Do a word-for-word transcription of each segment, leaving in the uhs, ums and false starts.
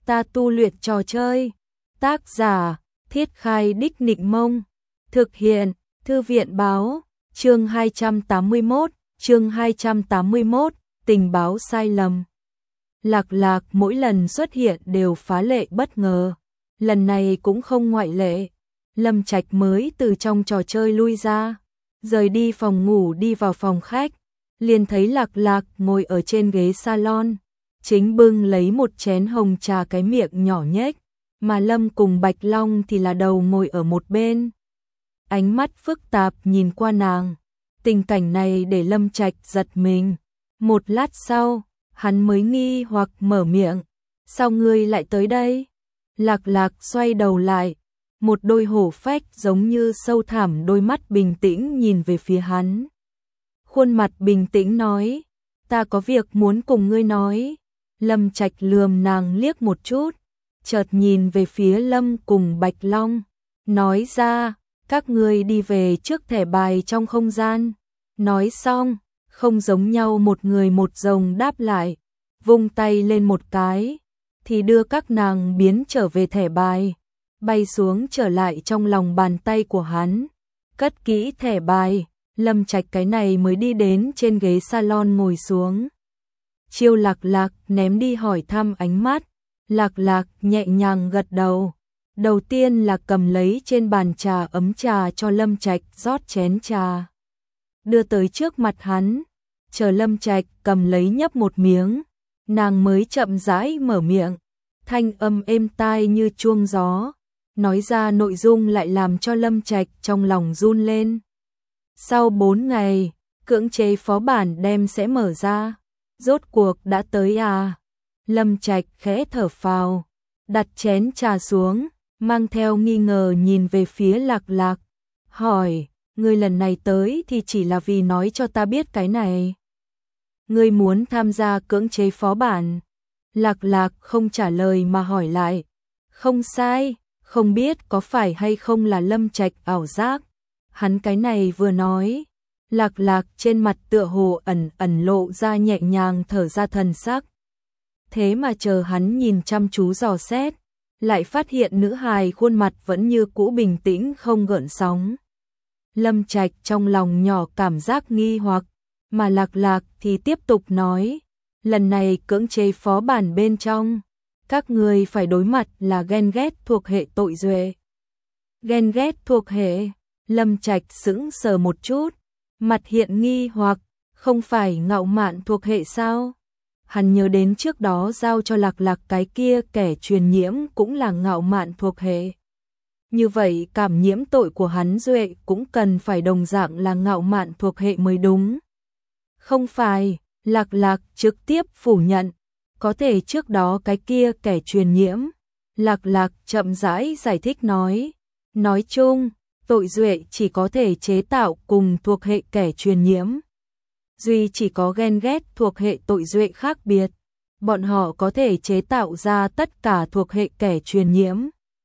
ta tu luyện trò chơi. Tác giả, Thiết Khai Đích Nịnh Mông. Thực hiện, Thư viện báo, chương hai trăm tám mươi mốt, chương hai trăm tám mươi mốt, tình báo sai lầm. Lạc Lạc mỗi lần xuất hiện đều phá lệ bất ngờ, lần này cũng không ngoại lệ. Lâm Trạch mới từ trong trò chơi lui ra, rời đi phòng ngủ đi vào phòng khách, liền thấy Lạc Lạc ngồi ở trên ghế salon, chính bưng lấy một chén hồng trà, cái miệng nhỏ nhếch, mà Lâm cùng Bạch Long thì là đầu ngồi ở một bên. Ánh mắt phức tạp nhìn qua nàng, tình cảnh này để Lâm Trạch giật mình. Một lát sau, hắn mới nghi hoặc mở miệng, sao ngươi lại tới đây? Lạc Lạc xoay đầu lại, một đôi hổ phách giống như sâu thẳm đôi mắt bình tĩnh nhìn về phía hắn. Khuôn mặt bình tĩnh nói, ta có việc muốn cùng ngươi nói. Lâm Trạch lườm nàng liếc một chút, chợt nhìn về phía Lâm cùng Bạch Long, nói ra, các ngươi đi về trước thẻ bài trong không gian. Nói xong, không giống nhau một người một rồng đáp lại, vung tay lên một cái, thì đưa các nàng biến trở về thẻ bài, bay xuống trở lại trong lòng bàn tay của hắn. Cất kỹ thẻ bài, Lâm Trạch cái này mới đi đến trên ghế salon ngồi xuống. Chiêu Lạc Lạc ném đi hỏi thăm ánh mắt, Lạc Lạc nhẹ nhàng gật đầu. Đầu tiên là cầm lấy trên bàn trà ấm trà cho Lâm Trạch rót chén trà, đưa tới trước mặt hắn, chờ Lâm Trạch cầm lấy nhấp một miếng, nàng mới chậm rãi mở miệng, thanh âm êm tai như chuông gió, nói ra nội dung lại làm cho Lâm Trạch trong lòng run lên. Sau bốn ngày, cưỡng chế phó bản đem sẽ mở ra, rốt cuộc đã tới à? Lâm Trạch khẽ thở phào, đặt chén trà xuống, mang theo nghi ngờ nhìn về phía Lạc Lạc, hỏi, ngươi lần này tới thì chỉ là vì nói cho ta biết cái này. Ngươi muốn tham gia cưỡng chế phó bản? Lạc Lạc không trả lời mà hỏi lại. Không sai, không biết có phải hay không là Lâm Trạch ảo giác. Hắn cái này vừa nói, Lạc Lạc trên mặt tựa hồ ẩn ẩn lộ ra nhẹ nhàng thở ra thần sắc. Thế mà chờ hắn nhìn chăm chú dò xét, lại phát hiện nữ hài khuôn mặt vẫn như cũ bình tĩnh không gợn sóng. Lâm Trạch trong lòng nhỏ cảm giác nghi hoặc, mà Lạc Lạc thì tiếp tục nói, lần này cưỡng chế phó bản bên trong, các người phải đối mặt là ghen ghét thuộc hệ tội duệ. Ghen ghét thuộc hệ? Lâm Trạch sững sờ một chút, mặt hiện nghi hoặc, không phải ngạo mạn thuộc hệ sao? Hắn nhớ đến trước đó giao cho Lạc Lạc cái kia kẻ truyền nhiễm cũng là ngạo mạn thuộc hệ. Như vậy cảm nhiễm tội của hắn duệ cũng cần phải đồng dạng là ngạo mạn thuộc hệ mới đúng. Không phải, Lạc Lạc trực tiếp phủ nhận, có thể trước đó cái kia kẻ truyền nhiễm. Lạc Lạc chậm rãi giải thích nói, nói chung, tội duệ chỉ có thể chế tạo cùng thuộc hệ kẻ truyền nhiễm. Duy chỉ có ghen ghét thuộc hệ tội duệ khác biệt, bọn họ có thể chế tạo ra tất cả thuộc hệ kẻ truyền nhiễm.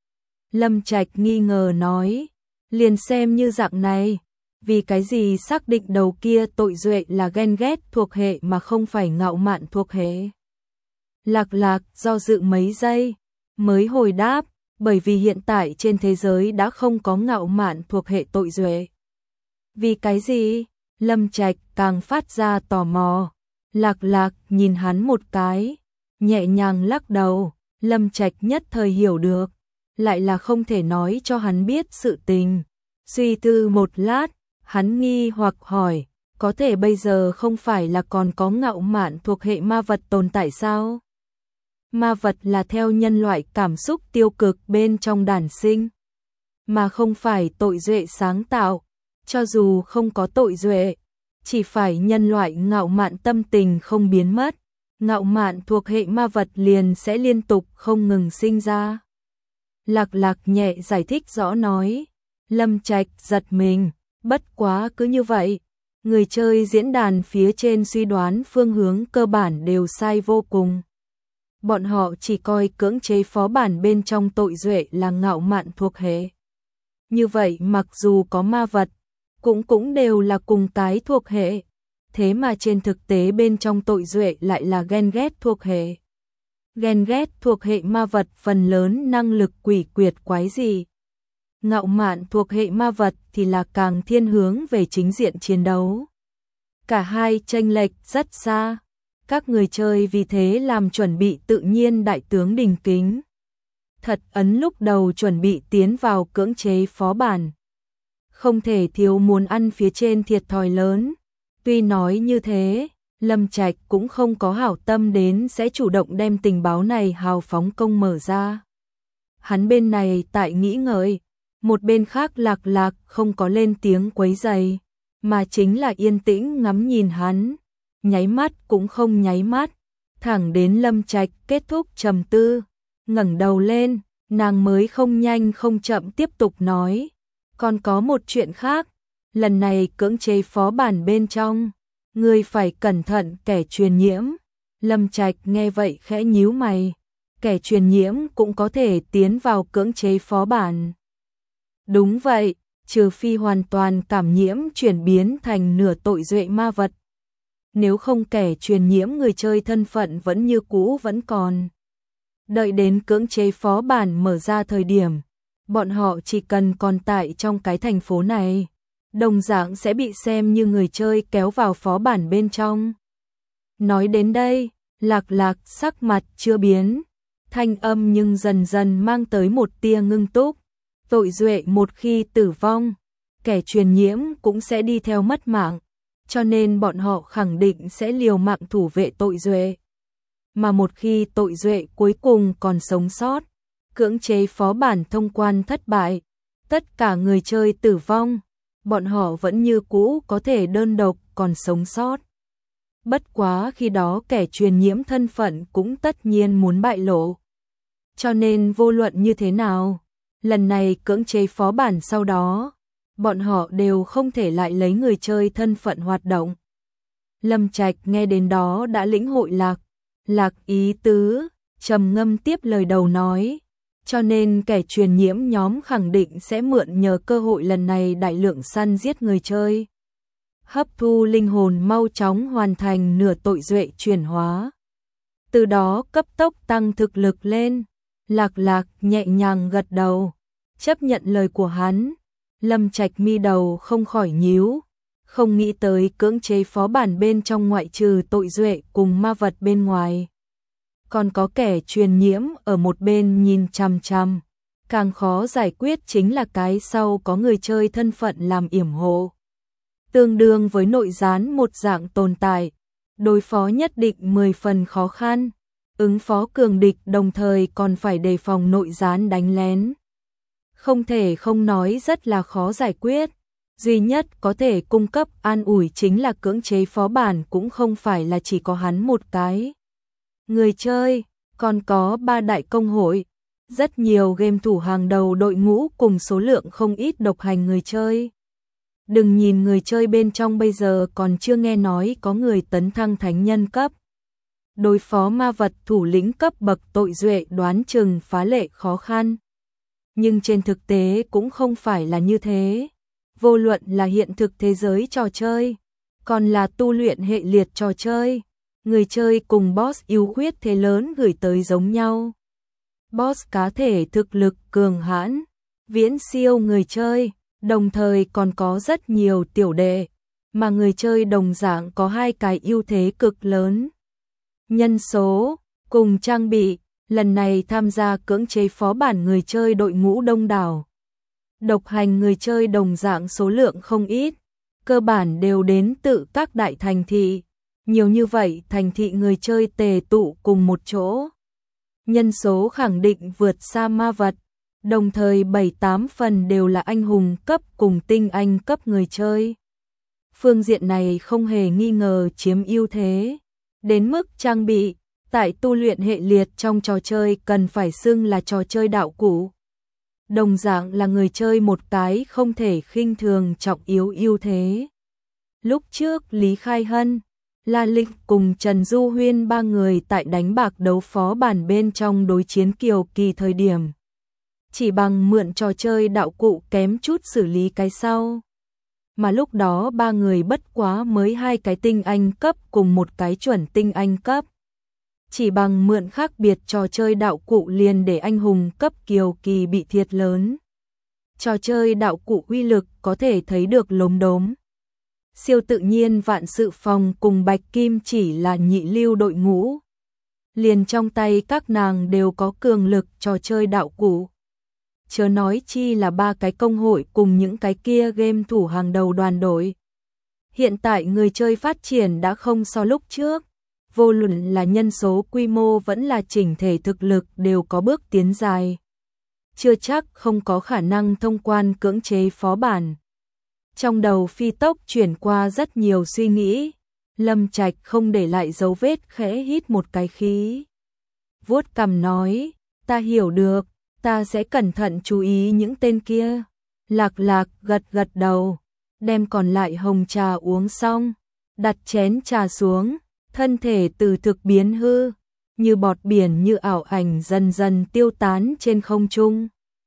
Lâm Trạch nghi ngờ nói, liền xem như dạng này, vì cái gì xác định đầu kia tội duệ là ghen ghét thuộc hệ mà không phải ngạo mạn thuộc hệ? Lạc Lạc do dự mấy giây, mới hồi đáp, bởi vì hiện tại trên thế giới đã không có ngạo mạn thuộc hệ tội duệ. Vì cái gì? Lâm Trạch càng phát ra tò mò. Lạc Lạc nhìn hắn một cái, nhẹ nhàng lắc đầu. Lâm Trạch nhất thời hiểu được, lại là không thể nói cho hắn biết sự tình. Suy tư một lát, hắn nghi hoặc hỏi, có thể bây giờ không phải là còn có ngạo mạn thuộc hệ ma vật tồn tại sao? Ma vật là theo nhân loại cảm xúc tiêu cực bên trong đản sinh, mà không phải tội duệ sáng tạo. Cho dù không có tội duệ, chỉ phải nhân loại ngạo mạn tâm tình không biến mất, ngạo mạn thuộc hệ ma vật liền sẽ liên tục không ngừng sinh ra. Lạc Lạc nhẹ giải thích rõ nói. Lâm Trạch giật mình, bất quá cứ như vậy, người chơi diễn đàn phía trên suy đoán phương hướng cơ bản đều sai vô cùng. Bọn họ chỉ coi cưỡng chế phó bản bên trong tội duệ là ngạo mạn thuộc hệ. Như vậy mặc dù có ma vật, cũng cũng đều là cùng cái thuộc hệ, thế mà trên thực tế bên trong tội duệ lại là ghen ghét thuộc hệ. Ghen ghét thuộc hệ ma vật phần lớn năng lực quỷ quyệt quái dị. Ngạo mạn thuộc hệ ma vật thì là càng thiên hướng về chính diện chiến đấu. Cả hai chênh lệch rất xa. Các người chơi vì thế làm chuẩn bị tự nhiên đại tướng đình kính. Thật ấn lúc đầu chuẩn bị tiến vào cưỡng chế phó bản. Không thể thiếu muốn ăn phía trên thiệt thòi lớn. Tuy nói như thế, Lâm Trạch cũng không có hảo tâm đến sẽ chủ động đem tình báo này hào phóng công mở ra. Hắn bên này tại nghĩ ngợi, một bên khác Lạc Lạc không có lên tiếng quấy rầy, mà chính là yên tĩnh ngắm nhìn hắn, nháy mắt cũng không nháy mắt, thẳng đến Lâm Trạch kết thúc trầm tư, ngẩng đầu lên, nàng mới không nhanh không chậm tiếp tục nói, còn có một chuyện khác, lần này cưỡng chế phó bản bên trong, ngươi phải cẩn thận kẻ truyền nhiễm. Lâm Trạch nghe vậy khẽ nhíu mày, kẻ truyền nhiễm cũng có thể tiến vào cưỡng chế phó bản. Đúng vậy, trừ phi hoàn toàn cảm nhiễm chuyển biến thành nửa tội duệ ma vật. Nếu không kẻ truyền nhiễm người chơi thân phận vẫn như cũ vẫn còn. Đợi đến cưỡng chế phó bản mở ra thời điểm, bọn họ chỉ cần còn tại trong cái thành phố này, đồng dạng sẽ bị xem như người chơi kéo vào phó bản bên trong. Nói đến đây, Lạc Lạc sắc mặt chưa biến, thanh âm nhưng dần dần mang tới một tia ngưng túc. Tội duệ một khi tử vong, kẻ truyền nhiễm cũng sẽ đi theo mất mạng, cho nên bọn họ khẳng định sẽ liều mạng thủ vệ tội duệ. Mà một khi tội duệ cuối cùng còn sống sót, cưỡng chế phó bản thông quan thất bại, tất cả người chơi tử vong, bọn họ vẫn như cũ có thể đơn độc còn sống sót. Bất quá khi đó kẻ truyền nhiễm thân phận cũng tất nhiên muốn bại lộ. Cho nên vô luận như thế nào, lần này cưỡng chế phó bản sau đó, bọn họ đều không thể lại lấy người chơi thân phận hoạt động. Lâm Trạch nghe đến đó đã lĩnh hội Lạc, Lạc ý tứ, trầm ngâm tiếp lời đầu nói, cho nên kẻ truyền nhiễm nhóm khẳng định sẽ mượn nhờ cơ hội lần này đại lượng săn giết người chơi. Hấp thu linh hồn mau chóng hoàn thành nửa tội duệ chuyển hóa. Từ đó cấp tốc tăng thực lực lên. Lạc Lạc nhẹ nhàng gật đầu, chấp nhận lời của hắn. Lâm Trạch mi đầu không khỏi nhíu, không nghĩ tới cưỡng chế phó bản bên trong ngoại trừ tội duệ cùng ma vật bên ngoài. Còn có kẻ truyền nhiễm ở một bên nhìn chằm chằm. Càng khó giải quyết chính là cái sau có người chơi thân phận làm yểm hộ. Tương đương với nội gián một dạng tồn tại, đối phó nhất định mười phần khó khăn. Ứng phó cường địch đồng thời còn phải đề phòng nội gián đánh lén. Không thể không nói rất là khó giải quyết. Duy nhất có thể cung cấp an ủi chính là cưỡng chế phó bản cũng không phải là chỉ có hắn một cái. Người chơi, còn có ba đại công hội, rất nhiều game thủ hàng đầu đội ngũ cùng số lượng không ít độc hành người chơi. Đừng nhìn người chơi bên trong bây giờ còn chưa nghe nói có người tấn thăng thánh nhân cấp. Đối phó ma vật thủ lĩnh cấp bậc tội duệ đoán chừng phá lệ khó khăn. Nhưng trên thực tế cũng không phải là như thế. Vô luận là hiện thực thế giới trò chơi, còn là tu luyện hệ liệt trò chơi, người chơi cùng boss ưu khuyết thế lớn gửi tới giống nhau. Boss cá thể thực lực cường hãn, viễn siêu người chơi, đồng thời còn có rất nhiều tiểu đệ, mà người chơi đồng dạng có hai cái ưu thế cực lớn. Nhân số, cùng trang bị, lần này tham gia cưỡng chế phó bản người chơi đội ngũ đông đảo. Độc hành người chơi đồng dạng số lượng không ít, cơ bản đều đến tự các đại thành thị. Nhiều như vậy thành thị người chơi tề tụ cùng một chỗ. Nhân số khẳng định vượt xa ma vật, đồng thời bảy tám phần đều là anh hùng cấp cùng tinh anh cấp người chơi. Phương diện này không hề nghi ngờ chiếm ưu thế. Đến mức trang bị, tại tu luyện hệ liệt trong trò chơi cần phải xưng là trò chơi đạo cụ. Đồng dạng là người chơi một cái không thể khinh thường trọng yếu ưu thế. Lúc trước Lý Khai Hân, La Lịch cùng Trần Du Huyên ba người tại đánh bạc đấu phó bản bên trong đối chiến Kiều Kỳ thời điểm. Chỉ bằng mượn trò chơi đạo cụ kém chút xử lý cái sau. Mà lúc đó ba người bất quá mới hai cái tinh anh cấp cùng một cái chuẩn tinh anh cấp. chỉ bằng mượn khác biệt trò chơi đạo cụ liền để anh hùng cấp kiều kỳ bị thiệt lớn. Trò chơi đạo cụ uy lực có thể thấy được lốm đốm. Siêu tự nhiên vạn sự phòng cùng Bạch Kim chỉ là nhị lưu đội ngũ. Liền trong tay các nàng đều có cường lực trò chơi đạo cụ. Chớ nói chi là ba cái công hội cùng những cái kia game thủ hàng đầu đoàn đội. Hiện tại người chơi phát triển đã không so lúc trước. Vô luận là nhân số quy mô vẫn là chỉnh thể thực lực đều có bước tiến dài. Chưa chắc không có khả năng thông quan cưỡng chế phó bản. Trong đầu phi tốc chuyển qua rất nhiều suy nghĩ. Lâm Trạch không để lại dấu vết, khẽ hít một cái khí. Vuốt cằm nói, ta hiểu được, ta sẽ cẩn thận chú ý những tên kia. Lạc Lạc gật gật đầu, đem còn lại hồng trà uống xong, đặt chén trà xuống, thân thể từ thực biến hư, như bọt biển như ảo ảnh dần dần tiêu tán trên không trung.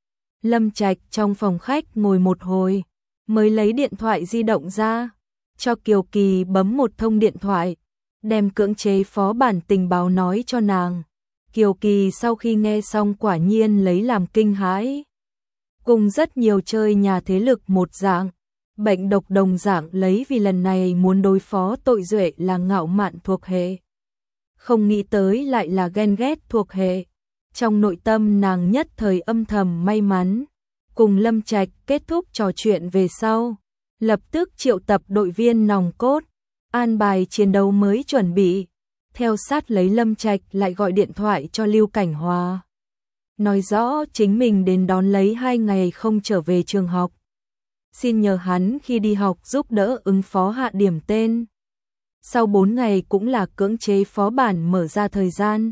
Lâm Trạch trong phòng khách ngồi một hồi, mới lấy điện thoại di động ra, cho Kiều Kỳ bấm một thông điện thoại, đem cưỡng chế phó bản tình báo nói cho nàng. Kiều Kỳ sau khi nghe xong quả nhiên lấy làm kinh hãi. Cùng rất nhiều chơi nhà thế lực một dạng, bệnh độc đồng dạng lấy vì lần này muốn đối phó tội duệ là ngạo mạn thuộc hệ. Không nghĩ tới lại là ghen ghét thuộc hệ. Trong nội tâm nàng nhất thời âm thầm may mắn. Cùng Lâm Trạch kết thúc trò chuyện về sau, lập tức triệu tập đội viên nòng cốt, an bài chiến đấu mới chuẩn bị. Theo sát lấy Lâm Trạch lại gọi điện thoại cho Lưu Cảnh Hòa. Nói rõ chính mình đến đón lấy hai ngày không trở về trường học. Xin nhờ hắn khi đi học giúp đỡ ứng phó hạ điểm tên. Sau bốn ngày cũng là cưỡng chế phó bản mở ra thời gian.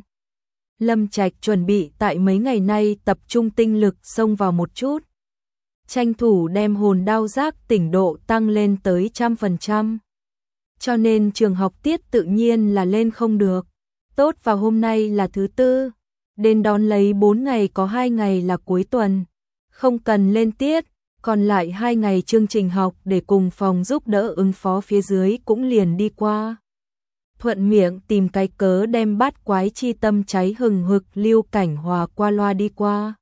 Lâm Trạch chuẩn bị tại mấy ngày nay tập trung tinh lực xông vào một chút. Tranh thủ đem hồn đao giác tỉnh độ tăng lên tới trăm phần trăm. Cho nên trường học tiết tự nhiên là lên không được. Tốt vào hôm nay là thứ tư. Đến đón lấy bốn ngày có hai ngày là cuối tuần. Không cần lên tiết. Còn lại hai ngày chương trình học để cùng phòng giúp đỡ ứng phó phía dưới cũng liền đi qua. Thuận miệng tìm cái cớ đem bát quái chi tâm cháy hừng hực Lưu Cảnh Hòa qua loa đi qua.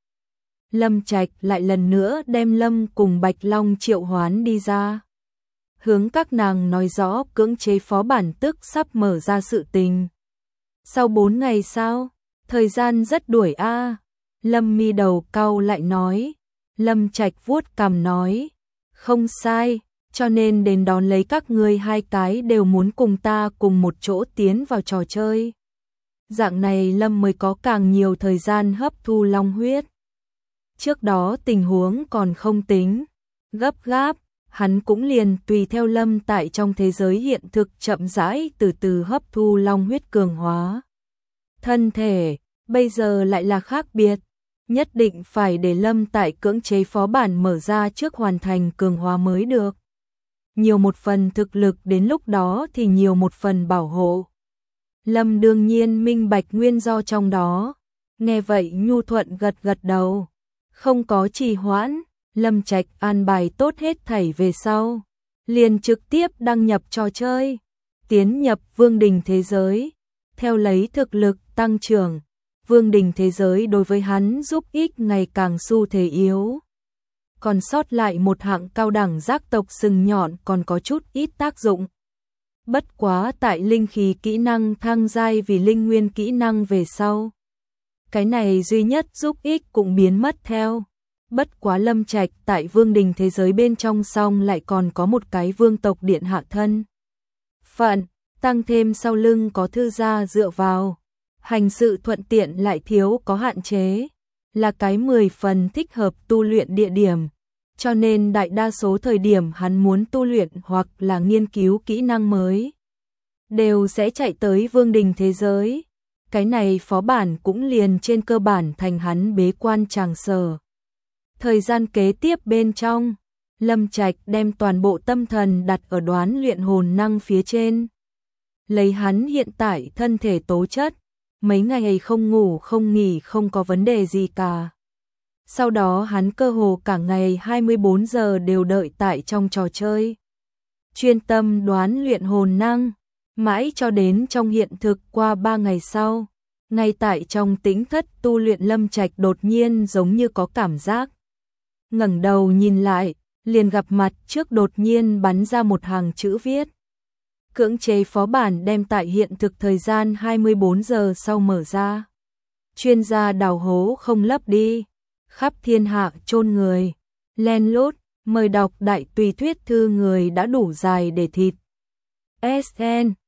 Lâm Trạch lại lần nữa đem Lâm cùng Bạch Long triệu hoán đi ra. Hướng các nàng nói rõ cưỡng chế phó bản tức sắp mở ra sự tình. Sau bốn ngày sao? Thời gian rất đuổi a. À. Lâm mi đầu cau lại nói. Lâm Trạch vuốt cằm nói. Không sai, cho nên đến đón lấy các ngươi hai cái đều muốn cùng ta cùng một chỗ tiến vào trò chơi. Dạng này Lâm mới có càng nhiều thời gian hấp thu long huyết. Trước đó tình huống còn không tính gấp gáp, hắn cũng liền tùy theo Lâm tại trong thế giới hiện thực chậm rãi từ từ hấp thu long huyết cường hóa. Thân thể, bây giờ lại là khác biệt, nhất định phải để Lâm tại cưỡng chế phó bản mở ra trước hoàn thành cường hóa mới được. Nhiều một phần thực lực đến lúc đó thì nhiều một phần bảo hộ. Lâm đương nhiên minh bạch nguyên do trong đó, nghe vậy nhu thuận gật gật đầu. Không có trì hoãn, Lâm Trạch an bài tốt hết thảy về sau, liền trực tiếp đăng nhập trò chơi, tiến nhập vương đình thế giới, theo lấy thực lực tăng trưởng, vương đình thế giới đối với hắn giúp ích ngày càng xu thế yếu. Còn sót lại một hạng cao đẳng giác tộc sừng nhọn còn có chút ít tác dụng. Bất quá tại linh khí kỹ năng thăng giai vì linh nguyên kỹ năng về sau, cái này duy nhất giúp ích cũng biến mất theo. Bất quá Lâm Trạch tại vương đình thế giới bên trong song lại còn có một cái vương tộc điện hạ thân phận, tăng thêm sau lưng có thư gia dựa vào, hành sự thuận tiện lại thiếu có hạn chế, là cái mười phần thích hợp tu luyện địa điểm. Cho nên đại đa số thời điểm hắn muốn tu luyện hoặc là nghiên cứu kỹ năng mới, đều sẽ chạy tới vương đình thế giới. Cái này phó bản cũng liền trên cơ bản thành hắn bế quan tràng sở. Thời gian kế tiếp bên trong, Lâm Trạch đem toàn bộ tâm thần đặt ở đoán luyện hồn năng phía trên. Lấy hắn hiện tại thân thể tố chất, mấy ngày không ngủ không nghỉ không có vấn đề gì cả. Sau đó hắn cơ hồ cả ngày hai mươi bốn giờ đều đợi tại trong trò chơi. Chuyên tâm đoán luyện hồn năng, mãi cho đến trong hiện thực qua ba ngày sau, Ngay tại trong tĩnh thất tu luyện, Lâm Trạch đột nhiên giống như có cảm giác. Ngẩng đầu nhìn lại, liền gặp mặt trước đột nhiên bắn ra một hàng chữ viết. Cưỡng chế phó bản đem tại hiện thực thời gian hai mươi bốn giờ sau mở ra. Chuyên gia đào hố không lấp đi, khắp thiên hạ chôn người. Len lút, mời đọc đại tùy thuyết thư người đã đủ dài để thịt. ét en